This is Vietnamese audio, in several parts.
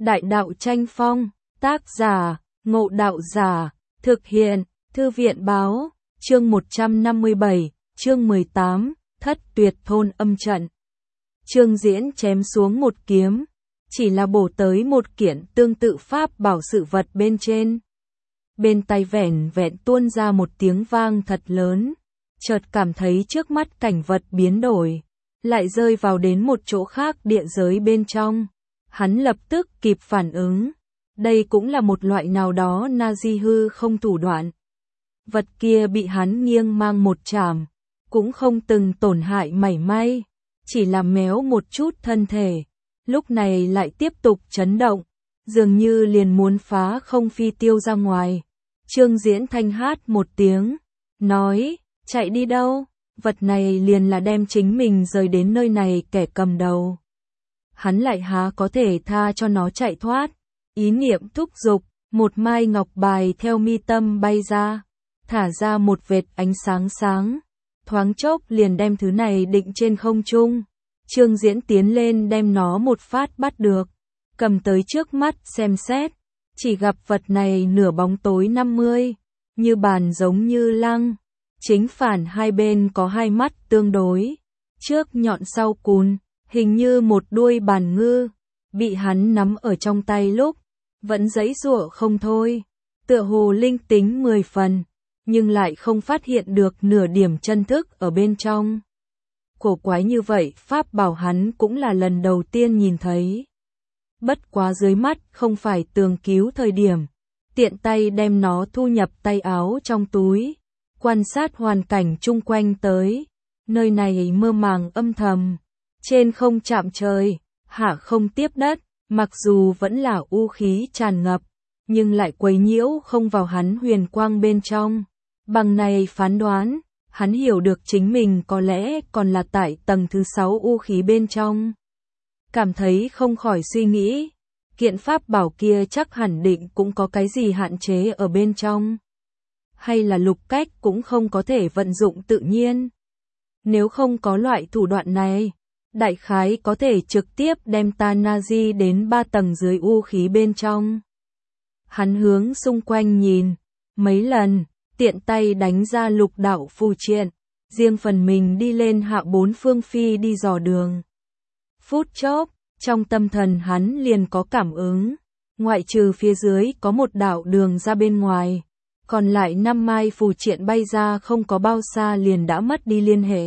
Đại đạo tranh phong, tác giả, Ngộ Đạo Giả, thực hiện, Thư viện báo, chương 157, chương 18, Thất Tuyệt Thôn Âm Trận. Trương Diễn chém xuống một kiếm, chỉ là bổ tới một kiện tương tự pháp bảo sự vật bên trên. Bên tay vẻn vẹn tuôn ra một tiếng vang thật lớn, chợt cảm thấy trước mắt cảnh vật biến đổi, lại rơi vào đến một chỗ khác địa giới bên trong. Hắn lập tức kịp phản ứng, đây cũng là một loại nào đó Nazi hư không thủ đoạn. Vật kia bị hắn nghiêng mang một chảm, cũng không từng tổn hại mảy may, chỉ là méo một chút thân thể, lúc này lại tiếp tục chấn động, dường như liền muốn phá không phi tiêu ra ngoài. Trương Diễn thanh hát một tiếng, nói, chạy đi đâu, vật này liền là đem chính mình rời đến nơi này kẻ cầm đầu. Hắn lại há có thể tha cho nó chạy thoát, ý niệm thúc giục, một mai ngọc bài theo mi tâm bay ra, thả ra một vệt ánh sáng sáng, thoáng chốc liền đem thứ này định trên không trung. Trương Diễn tiến lên đem nó một phát bắt được, cầm tới trước mắt xem xét, chỉ gặp vật này nửa bóng tối 50, như bàn giống như lăng, chính phản hai bên có hai mắt tương đối, trước nhọn sau cùn, hình như một đuôi bàn ngư, bị hắn nắm ở trong tay lúc, vẫn giãy giụa không thôi, tựa hồ linh tính 10 phần, nhưng lại không phát hiện được nửa điểm chân thức ở bên trong. Cổ quái như vậy pháp bảo hắn cũng là lần đầu tiên nhìn thấy. Bất quá dưới mắt không phải tường cứu thời điểm, tiện tay đem nó thu nhập tay áo trong túi, quan sát hoàn cảnh chung quanh tới, nơi này mơ màng âm thầm, trên không chạm trời, hạ không tiếp đất, mặc dù vẫn là u khí tràn ngập, nhưng lại quấy nhiễu không vào hắn huyền quang bên trong. Bằng này phán đoán, hắn hiểu được chính mình có lẽ còn là tại tầng thứ 6 u khí bên trong. Cảm thấy không khỏi suy nghĩ, kiện pháp bảo kia chắc hẳn định cũng có cái gì hạn chế ở bên trong. Hay là Lục Cách cũng không có thể vận dụng tự nhiên. Nếu không có loại thủ đoạn này, đại khái có thể trực tiếp đem ta Nazi đến 3 tầng dưới u khí bên trong. Hắn hướng xung quanh nhìn, mấy lần, tiện tay đánh ra lục đạo phù triện, riêng phần mình đi lên hạ 4 phương phi đi dò đường. Phút chốc, trong tâm thần hắn liền có cảm ứng, ngoại trừ phía dưới có một đạo đường ra bên ngoài, còn lại 5 mai phù triện bay ra không có bao xa liền đã mất đi liên hệ.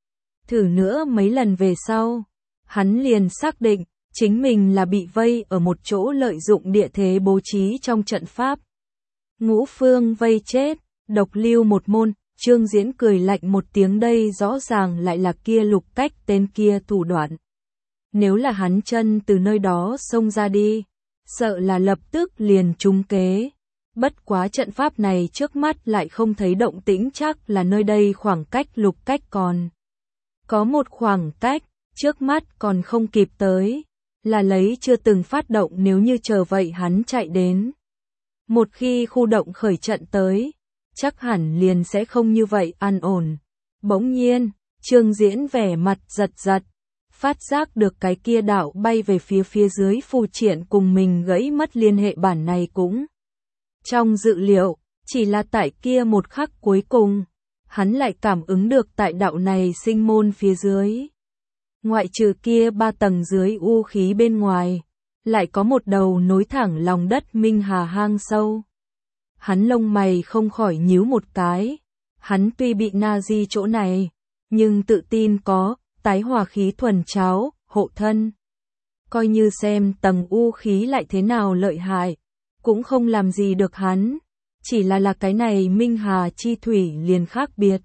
Thử nữa mấy lần về sau, hắn liền xác định, chính mình là bị vây ở một chỗ lợi dụng địa thế bố trí trong trận pháp. Ngũ phương vây chết, độc lưu một môn, Trương Diễn cười lạnh một tiếng, đây rõ ràng lại là kia Lục Cách tên kia thủ đoạn. Nếu là hắn chân từ nơi đó xông ra đi, sợ là lập tức liền trúng kế. Bất quá trận pháp này trước mắt lại không thấy động tĩnh, chắc là nơi đây khoảng cách Lục Cách còn có một khoảng cách, trước mắt còn không kịp tới, là lấy chưa từng phát động, nếu như chờ vậy hắn chạy đến. Một khi khu động khởi trận tới, chắc hẳn liền sẽ không như vậy an ổn. Bỗng nhiên, Trương Diễn vẻ mặt giật giật, phát giác được cái kia đạo bay về phía dưới phù triện cùng mình gãy mất liên hệ, bản này cũng trong dự liệu, chỉ là tại kia một khắc cuối cùng, hắn lại cảm ứng được tại đạo này sinh môn phía dưới. Ngoại trừ kia 3 tầng dưới u khí bên ngoài, lại có một đầu nối thẳng lòng đất minh hà hang sâu. Hắn lông mày không khỏi nhíu một cái, hắn tuy bị Nazi chỗ này, nhưng tự tin có tái hòa khí thuần cháo, hộ thân. Coi như xem tầng u khí lại thế nào lợi hại, cũng không làm gì được hắn, chỉ là cái này minh hà chi thủy liền khác biệt.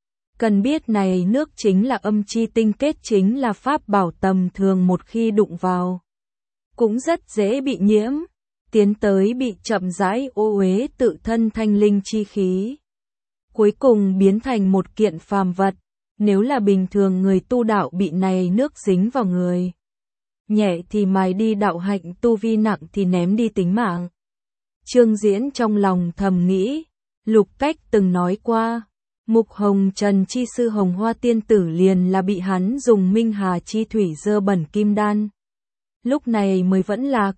Cần biết này nước chính là âm chi tinh kết, chính là pháp bảo tầm thường một khi đụng vào, cũng rất dễ bị nhiễm, tiến tới bị chậm rãi ô uế tự thân thanh linh chi khí. Cuối cùng biến thành một kiện phàm vật, nếu là bình thường người tu đạo bị này nước dính vào người. Nhẹ thì mài đi đạo hạnh, tu vi nặng thì ném đi tính mạng. Trương Diễn trong lòng thầm nghĩ, Lục Cách từng nói qua, Mục Hồng Trần chi sư Hồng Hoa tiên tử liền là bị hắn dùng minh hà chi thủy dơ bẩn kim đan. Lúc này mới vẫn lạc,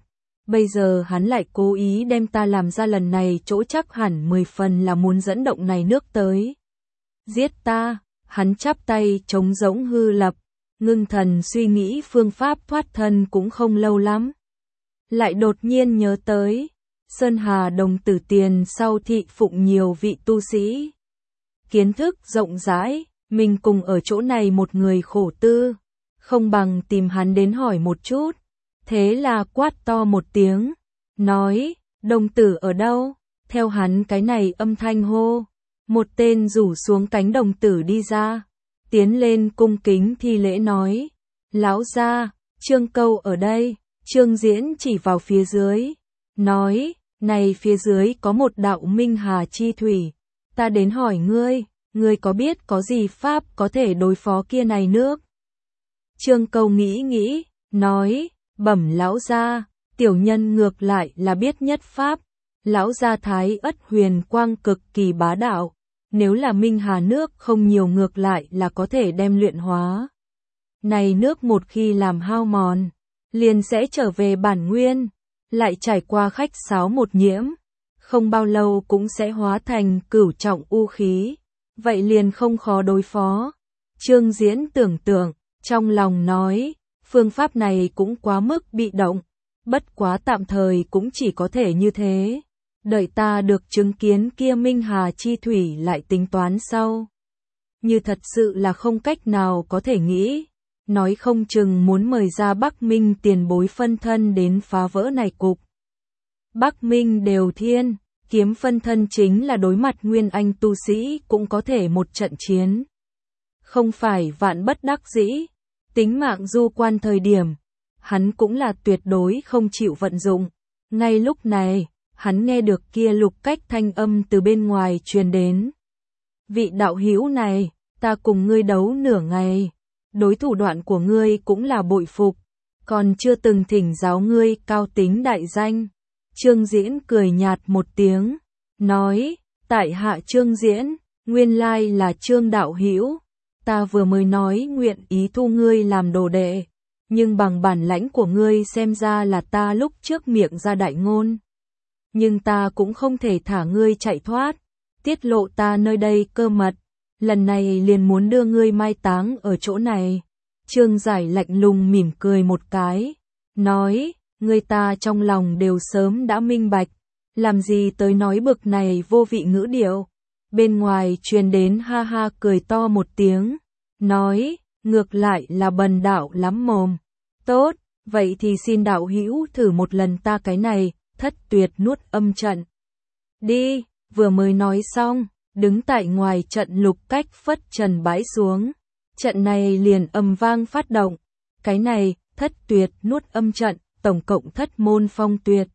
Bây giờ hắn lại cố ý đem ta làm ra lần này chỗ chắc hẳn 10 phần là muốn dẫn động này nước tới. Giết ta, hắn chắp tay trống rỗng hư lập, ngưng thần suy nghĩ phương pháp thoát thân cũng không lâu lắm. Lại đột nhiên nhớ tới, Sơn Hà đồng tử tiền sau thị phụng nhiều vị tu sĩ. Kiến thức rộng rãi, mình cùng ở chỗ này một người khổ tư, không bằng tìm hắn đến hỏi một chút. Thế là quát to một tiếng, nói, đồng tử ở đâu? Theo hắn cái này âm thanh hô, một tên rủ xuống cánh đồng tử đi ra, tiến lên cung kính thi lễ nói, lão gia, Trương Câu ở đây. Trương Diễn chỉ vào phía dưới, nói, này phía dưới có một đạo minh hà chi thủy, ta đến hỏi ngươi có biết có gì pháp có thể đối phó kia này nước? Trương Câu nghĩ, nói, bẩm lão gia, tiểu nhân ngược lại là biết nhất pháp, lão gia Thái Ất huyền quang cực kỳ bá đạo, nếu là minh hà nước không nhiều ngược lại là có thể đem luyện hóa. Này nước một khi làm hao mòn, liền sẽ trở về bản nguyên, lại trải qua khách sáo một nhiễm, không bao lâu cũng sẽ hóa thành cửu trọng u khí, vậy liền không khó đối phó. Trương Diễn tưởng tượng, trong lòng nói, phương pháp này cũng quá mức bị động, bất quá tạm thời cũng chỉ có thể như thế, đợi ta được chứng kiến kia minh hà chi thủy lại tính toán sau. Như thật sự là không cách nào có thể nghĩ. Nói không chừng muốn mời ra Bắc Minh tiền bối phân thân đến phá vỡ này cục. Bắc Minh đều thiên, kiếm phân thân chính là đối mặt nguyên anh tu sĩ cũng có thể một trận chiến. Không phải vạn bất đắc dĩ, tính mạng du quan thời điểm, hắn cũng là tuyệt đối không chịu vận dụng. Ngay lúc này, hắn nghe được kia lục cách thanh âm từ bên ngoài truyền đến. Vị đạo hữu này, ta cùng ngươi đấu nửa ngày. Đối thủ đoạn của ngươi cũng là bội phục, còn chưa từng thỉnh giáo ngươi cao tính đại danh. Trương Diễn cười nhạt một tiếng, nói, tại hạ Trương Diễn, nguyên lai là Trương đạo hữu, ta vừa mới nói nguyện ý thu ngươi làm đồ đệ, nhưng bằng bản lãnh của ngươi xem ra là ta lúc trước miệng ra đại ngôn. Nhưng ta cũng không thể thả ngươi chạy thoát, tiết lộ ta nơi đây cơ mật. Lần này liền muốn đưa ngươi mai táng ở chỗ này. Trương Giải lạnh lùng mỉm cười một cái, nói, người ta trong lòng đều sớm đã minh bạch, làm gì tới nói bực này vô vị ngữ điệu. Bên ngoài truyền đến ha ha cười to một tiếng, nói, ngược lại là bần đạo lắm mồm. Tốt, vậy thì xin đạo hữu thử một lần ta cái này, thất tuyệt nuốt âm trận. Đi, vừa mới nói xong. Đứng tại ngoài trận lục cách phất trần bãi xuống, trận này liền âm vang phát động, cái này, thất tuyệt nuốt âm trận, tổng cộng thất môn phong tuyệt.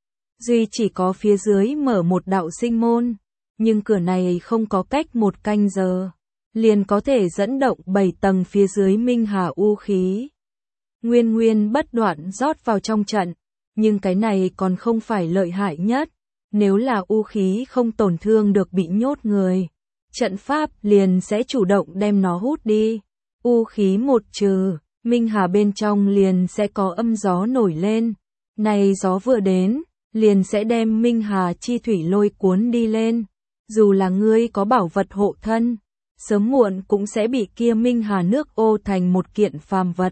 Duy chỉ có phía dưới mở một đạo sinh môn, nhưng cửa này không có cách một canh giờ, liền có thể dẫn động 7 tầng phía dưới minh hà u khí. Nguyên bất đoạn rót vào trong trận, nhưng cái này còn không phải lợi hại nhất. Nếu là u khí không tổn thương được bị nhốt người, trận pháp liền sẽ chủ động đem nó hút đi. U khí một trừ, minh hà bên trong liền sẽ có âm gió nổi lên. Này gió vừa đến, liền sẽ đem minh hà chi thủy lôi cuốn đi lên. Dù là ngươi có bảo vật hộ thân, sớm muộn cũng sẽ bị kia minh hà nước ô thành một kiện phàm vật.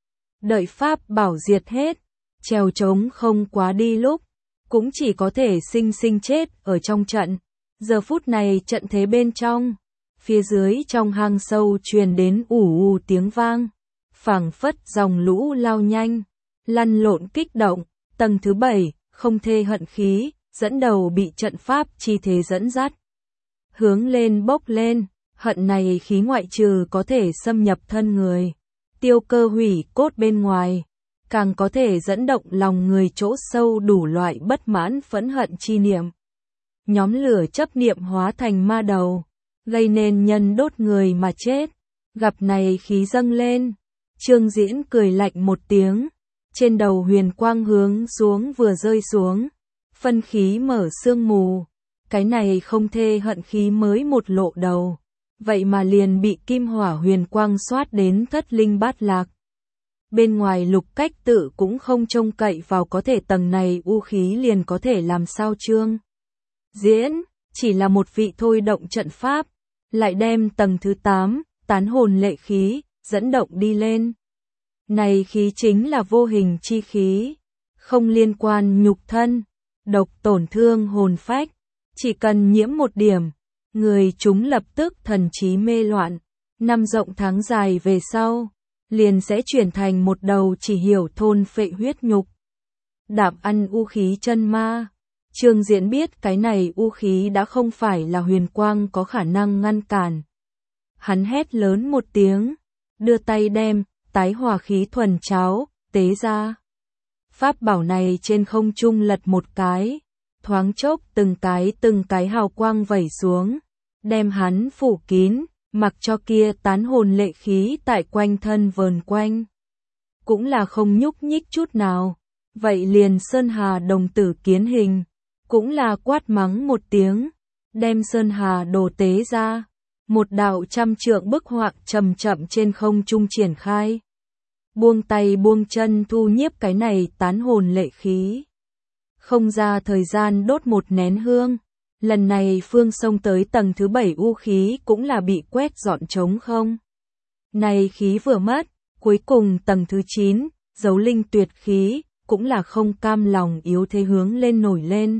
Đợi pháp bảo diệt hết, trèo trống không quá đi lúc. Cũng chỉ có thể sinh chết ở trong trận. Giờ phút này trận thế bên trong, phía dưới trong hang sâu truyền đến ù tiếng vang, phảng phất dòng lũ lao nhanh, lăn lộn kích động, tầng thứ 7, không thê hận khí, dẫn đầu bị trận pháp chi thế dẫn dắt. Hướng lên bốc lên, hận này khí ngoại trừ có thể xâm nhập thân người, tiêu cơ hủy cốt bên ngoài. Càng có thể dẫn động lòng người chỗ sâu đủ loại bất mãn phẫn hận chi niệm. Nhóm lửa chấp niệm hóa thành ma đầu, gây nên nhân đốt người mà chết. Gặp này khí dâng lên, Trương Diễn cười lạnh một tiếng, trên đầu huyền quang hướng xuống vừa rơi xuống, phân khí mở sương mù. Cái này không thê hận khí mới một lộ đầu, vậy mà liền bị kim hỏa huyền quang xoát đến thất linh bát lạc. bên ngoài Lục Cách Tự cũng không trông cậy vào có thể tầng này u khí liền có thể làm sao Trương Diễn, chỉ là một vị thôi động trận pháp, lại đem tầng thứ 8, tán hồn lệ khí, dẫn động đi lên. Này khí chính là vô hình chi khí, không liên quan nhục thân, độc tổn thương hồn phách, chỉ cần nhiễm một điểm, người chúng lập tức thần trí mê loạn, năm rộng tháng dài về sau, liền sẽ chuyển thành một đầu chỉ hiểu thôn phệ huyết nhục. Đạp ăn u khí chân ma. Trương Diễn biết cái này u khí đã không phải là huyền quang có khả năng ngăn cản. Hắn hét lớn một tiếng, đưa tay đem tái hòa khí thuần cháo tế ra. Pháp bảo này trên không trung lật một cái, thoáng chốc từng cái hào quang vẩy xuống, đem hắn phủ kín, mặc cho kia tán hồn lệ khí tại quanh thân vờn quanh. Cũng là không nhúc nhích chút nào, vậy liền Sơn Hà đồng tử kiến hình, cũng là quát mắng một tiếng, đem Sơn Hà đồ tế ra, một đạo trăm trượng bức họa chậm chậm trên không trung triển khai. Buông tay buông chân thu nhiếp cái này tán hồn lệ khí. Không ra thời gian đốt một nén hương, lần này phương xông tới tầng thứ 7 u khí cũng là bị quét dọn trống không. Này khí vừa mất, cuối cùng tầng thứ 9, dấu linh tuyệt khí, cũng là không cam lòng yếu thế hướng lên nổi lên.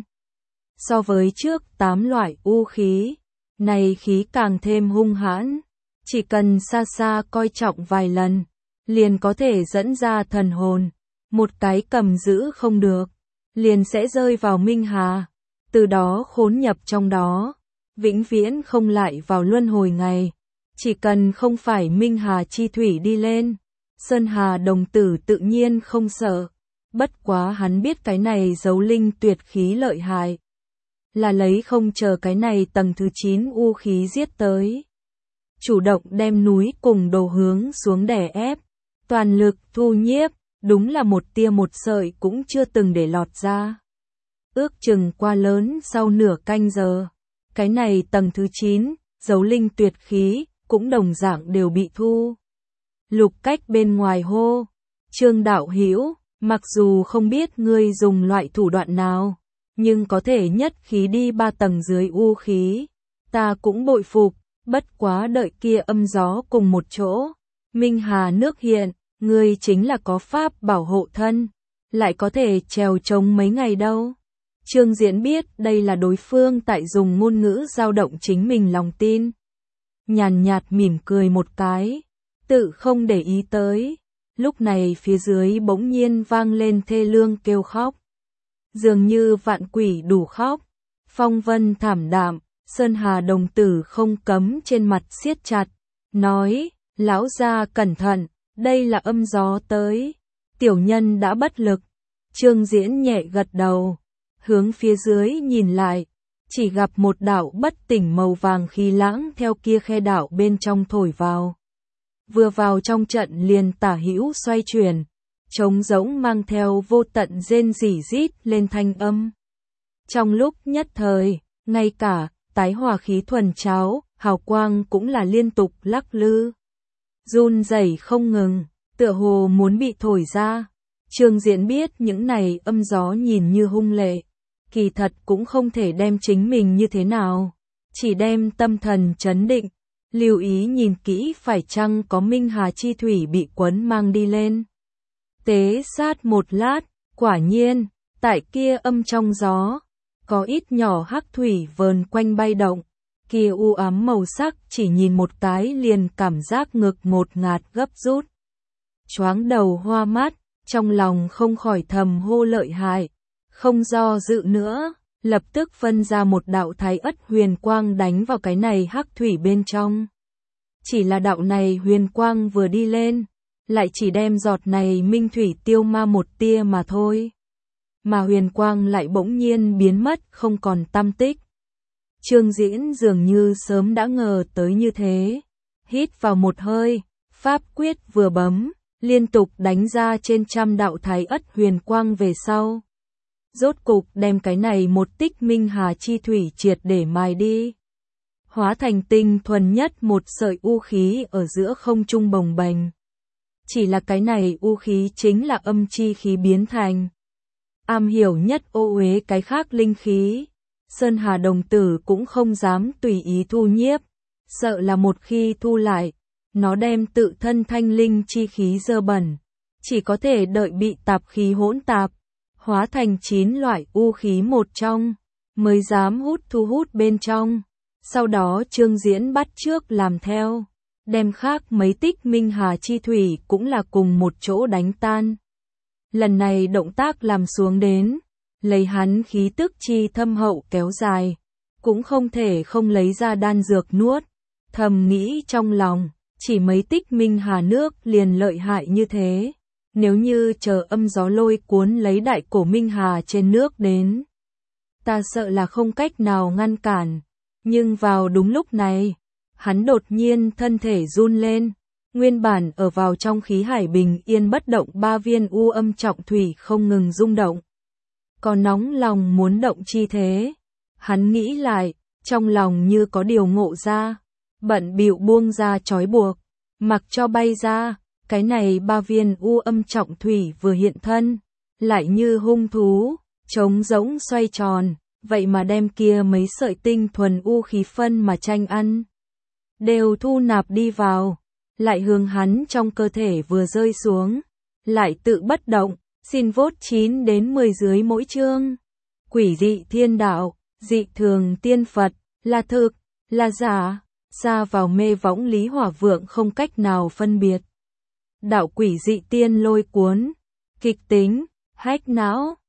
So với trước 8 loại u khí, này khí càng thêm hung hãn, chỉ cần xa xa coi trọng vài lần, liền có thể dẫn ra thần hồn, một cái cầm giữ không được, liền sẽ rơi vào minh hà, từ đó khốn nhập trong đó, vĩnh viễn không lại vào luân hồi ngày. Chỉ cần không phải minh hà chi thủy đi lên, Sơn Hà đồng tử tự nhiên không sợ, bất quá hắn biết cái này dấu linh tuyệt khí lợi hại, là lấy không chờ cái này tầng thứ 9 u khí giết tới. Chủ động đem núi cùng đồ hướng xuống đè ép, toàn lực thu nhiếp, đúng là một tia một sợi cũng chưa từng để lọt ra. Ước chừng qua lớn sau nửa canh giờ, cái này tầng thứ 9, dấu linh tuyệt khí, cũng đồng dạng đều bị thu. Lục Cách bên ngoài hô, Trương đạo hữu, mặc dù không biết ngươi dùng loại thủ đoạn nào, nhưng có thể nhất khí đi 3 tầng dưới u khí, ta cũng bội phục, bất quá đợi kia âm gió cùng một chỗ, minh hà nước hiện, ngươi chính là có pháp bảo hộ thân, lại có thể trèo trống mấy ngày đâu. Trương Diễn biết đây là đối phương tại dùng ngôn ngữ dao động chính mình lòng tin. Nhàn nhạt mỉm cười một cái, tự không để ý tới. Lúc này phía dưới bỗng nhiên vang lên thê lương kêu khóc. Dường như vạn quỷ đủ khóc. Phong vân thảm đạm, Sơn Hà đồng tử không cấm trên mặt siết chặt. Nói, lão gia cẩn thận, đây là âm gió tới. Tiểu nhân đã bất lực. Trương Diễn nhẹ gật đầu, hướng phía dưới nhìn lại, chỉ gặp một đạo bất tỉnh màu vàng khí lãng theo kia khe đạo bên trong thổi vào. Vừa vào trong trận liền tả hữu xoay chuyển, trống rỗng mang theo vô tận rên rỉ rít lên thanh âm. Trong lúc nhất thời, ngay cả tái hòa khí thuần cháo, hào quang cũng là liên tục lắc lư, run rẩy không ngừng, tựa hồ muốn bị thổi ra. Trương Diễn biết những này âm gió nhìn như hung lệ, kỳ thật cũng không thể đem chính mình như thế nào, chỉ đem tâm thần trấn định, lưu ý nhìn kỹ phải chăng có minh hà chi thủy bị quấn mang đi lên. Tế sát một lát, quả nhiên, tại kia âm trong gió, có ít nhỏ hắc thủy vờn quanh bay động, kia u ám màu sắc chỉ nhìn một cái liền cảm giác ngực ngột ngạt gấp rút. Choáng đầu hoa mắt, trong lòng không khỏi thầm hô lợi hại, không do dự nữa, lập tức phân ra một đạo thái ất huyền quang đánh vào cái này hắc thủy bên trong. Chỉ là đạo này huyền quang vừa đi lên, lại chỉ đem giọt này minh thủy tiêu ma một tia mà thôi. Mà huyền quang lại bỗng nhiên biến mất không còn tăm tích. Trương Diễn dường như sớm đã ngờ tới như thế. Hít vào một hơi, pháp quyết vừa bấm, liên tục đánh ra trên trăm đạo thái ất huyền quang về sau. Rốt cục đem cái này một tích minh hà chi thủy triệt để mài đi. Hóa thành tinh thuần nhất một sợi u khí ở giữa không trung bồng bềnh. chỉ là cái này u khí chính là âm chi khí biến thành. Am hiểu nhất ô uế cái khác linh khí, Sơn Hà đồng tử cũng không dám tùy ý thu nhiếp, sợ là một khi thu lại, nó đem tự thân thanh linh chi khí dơ bẩn, chỉ có thể đợi bị tạp khí hỗn tạp, hóa thành 9 loại u khí một trong, mới dám thu hút bên trong. Sau đó Trương Diễn bắt trước làm theo, đem khác mấy tích minh hà chi thủy cũng là cùng một chỗ đánh tan. Lần này động tác làm xuống đến, lấy hắn khí tức chi thâm hậu kéo dài, cũng không thể không lấy ra đan dược nuốt, thầm nghĩ trong lòng, chỉ mấy tích minh hà nước liền lợi hại như thế, nếu như chờ âm gió lôi cuốn lấy đại cổ minh hà trên nước đến, ta sợ là không cách nào ngăn cản, nhưng vào đúng lúc này, hắn đột nhiên thân thể run lên, nguyên bản ở vào trong khí hải bình yên bất động 3 viên u âm trọng thủy không ngừng rung động. Có nóng lòng muốn động chi thế, hắn nghĩ lại, trong lòng như có điều ngộ ra, bận bịu buông ra trói buộc, mặc cho bay ra, cái này 3 viên u âm trọng thủy vừa hiện thân, lại như hung thú, trống rỗng xoay tròn, vậy mà đem kia mấy sợi tinh thuần u khí phân mà tranh ăn, đều thu nạp đi vào, lại hướng hắn trong cơ thể vừa rơi xuống, lại tự bất động, xin vốt 9 đến 10 dưới mỗi chương. Quỷ dị thiên đạo, dị thường tiên Phật, là thực, là giả, xa vào mê võng Lý Hỏa Vượng không cách nào phân biệt. Đạo quỷ dị tiên lôi cuốn, kịch tính, hách não,